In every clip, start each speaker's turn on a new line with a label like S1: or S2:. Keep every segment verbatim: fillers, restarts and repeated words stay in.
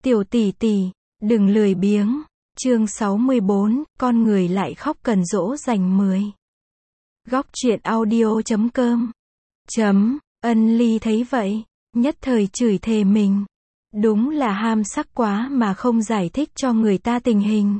S1: Tiểu tỷ tỷ, đừng lười biếng. Chương sáu mươi bốn, con người lại khóc cần dỗ dành mười. Góc truyện audio chấm com. Chấm, Ân Ly thấy vậy, nhất thời chửi thề mình. Đúng là ham sắc quá mà không giải thích cho người ta tình hình.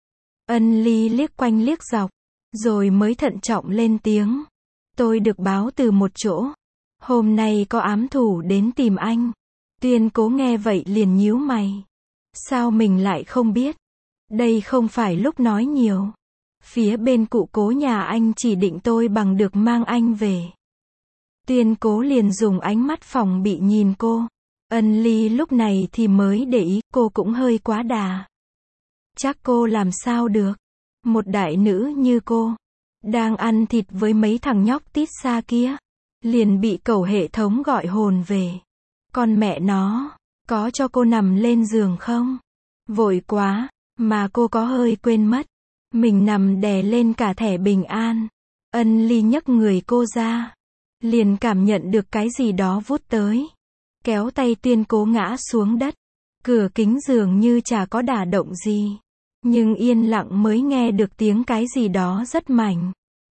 S1: Ân Ly liếc quanh liếc dọc, rồi mới thận trọng lên tiếng. Tôi được báo từ một chỗ. Hôm nay có ám thủ đến tìm anh. Tuyên Cố nghe vậy liền nhíu mày. Sao mình lại không biết? Đây không phải lúc nói nhiều. Phía bên cụ Cố nhà anh chỉ định tôi bằng được mang anh về. Tuyên Cố liền dùng ánh mắt phòng bị nhìn cô. Ân Ly lúc này thì mới để ý, cô cũng hơi quá đà. Chắc cô làm sao được. Một đại nữ như cô, đang ăn thịt với mấy thằng nhóc tít xa kia, liền bị cẩu hệ thống gọi hồn về. Con mẹ nó, có cho cô nằm lên giường không? Vội quá, mà cô có hơi quên mất. Mình nằm đè lên cả thẻ bình an. Ân Ly nhấc người cô ra, liền cảm nhận được cái gì đó vút tới. Kéo tay Tuyên Cố ngã xuống đất. Cửa kính giường như chả có đả động gì. Nhưng yên lặng mới nghe được tiếng cái gì đó rất mạnh.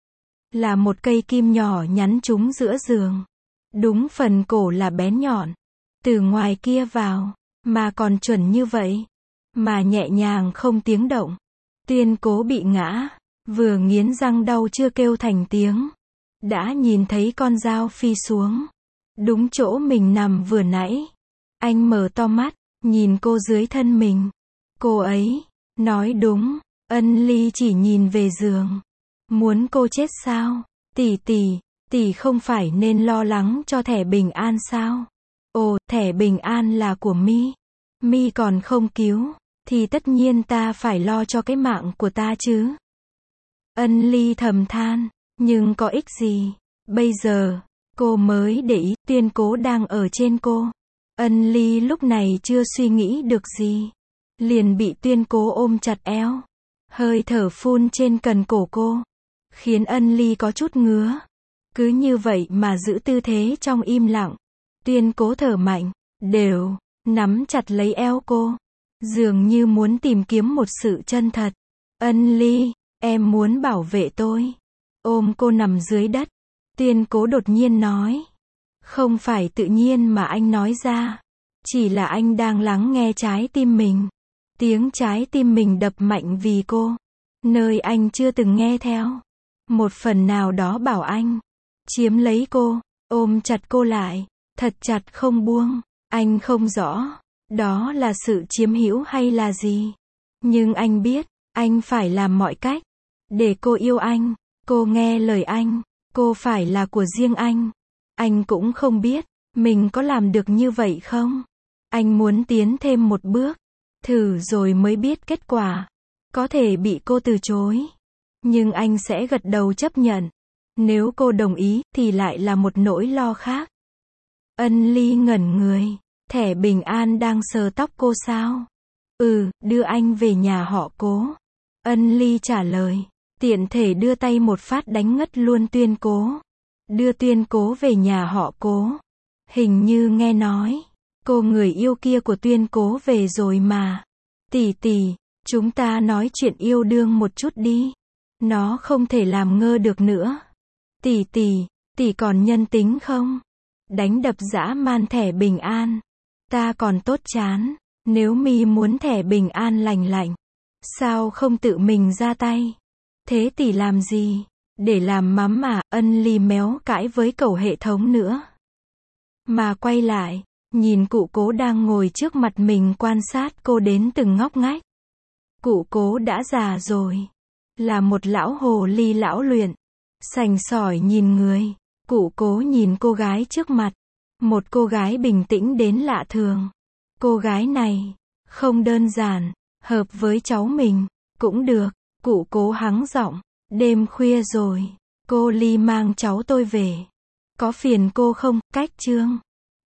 S1: Là một cây kim nhỏ nhắn trúng giữa giường. Đúng phần cổ là bén nhọn. Từ ngoài kia vào, mà còn chuẩn như vậy. Mà nhẹ nhàng không tiếng động. Tuyên Cố bị ngã, vừa nghiến răng đau chưa kêu thành tiếng. Đã nhìn thấy con dao phi xuống. Đúng chỗ mình nằm vừa nãy. Anh mở to mắt, nhìn cô dưới thân mình. Cô ấy, nói đúng, Ân Ly chỉ nhìn về giường. Muốn cô chết sao? Tỷ tỷ, tỷ không phải nên lo lắng cho thẻ bình an sao? Ồ, thẻ bình an là của Mi. Mi còn không cứu, thì tất nhiên ta phải lo cho cái mạng của ta chứ. Ân Ly thầm than, nhưng có ích gì? Bây giờ, cô mới để ý Tuyên Cố đang ở trên cô. Ân Ly lúc này chưa suy nghĩ được gì. Liền bị Tuyên Cố ôm chặt eo. Hơi thở phun trên cần cổ cô. Khiến Ân Ly có chút ngứa. Cứ như vậy mà giữ tư thế trong im lặng. Tuyên Cố thở mạnh, đều, nắm chặt lấy eo cô. Dường như muốn tìm kiếm một sự chân thật. Ân Ly, em muốn bảo vệ tôi. Ôm cô nằm dưới đất. Tuyên Cố đột nhiên nói. Không phải tự nhiên mà anh nói ra. Chỉ là anh đang lắng nghe trái tim mình. Tiếng trái tim mình đập mạnh vì cô. Nơi anh chưa từng nghe theo. Một phần nào đó bảo anh chiếm lấy cô, ôm chặt cô lại, thật chặt không buông. Anh không rõ, đó là sự chiếm hữu hay là gì. Nhưng anh biết, anh phải làm mọi cách để cô yêu anh, cô nghe lời anh, cô phải là của riêng anh. Anh cũng không biết, mình có làm được như vậy không? Anh muốn tiến thêm một bước, thử rồi mới biết kết quả. Có thể bị cô từ chối, nhưng anh sẽ gật đầu chấp nhận. Nếu cô đồng ý, thì lại là một nỗi lo khác. Ân Ly ngẩn người, thẻ bình an đang sờ tóc cô sao? Ừ, đưa anh về nhà họ Cố. Ân Ly trả lời, tiện thể đưa tay một phát đánh ngất luôn Tuyên Cố. Đưa Tuyên Cố về nhà họ Cố. Hình như nghe nói, cô người yêu kia của Tuyên Cố về rồi mà. Tỷ tỷ, chúng ta nói chuyện yêu đương một chút đi. Nó không thể làm ngơ được nữa. Tỷ tỷ, tỷ còn nhân tính không? Đánh đập dã man thẻ bình an. Ta còn tốt chán. Nếu Mi muốn thẻ bình an lành lạnh, sao không tự mình ra tay? Thế tỷ làm gì? Để làm mắm mà. Ân Ly méo cãi với cẩu hệ thống nữa. Mà quay lại, nhìn cụ Cố đang ngồi trước mặt mình quan sát cô đến từng ngóc ngách. Cụ Cố đã già rồi. Là một lão hồ ly lão luyện. Sành sỏi nhìn người. Cụ Cố nhìn cô gái trước mặt. Một cô gái bình tĩnh đến lạ thường. Cô gái này, không đơn giản, hợp với cháu mình, cũng được. Cụ Cố hắng giọng, đêm khuya rồi, cô Ly mang cháu tôi về. Có phiền cô không? Cách chương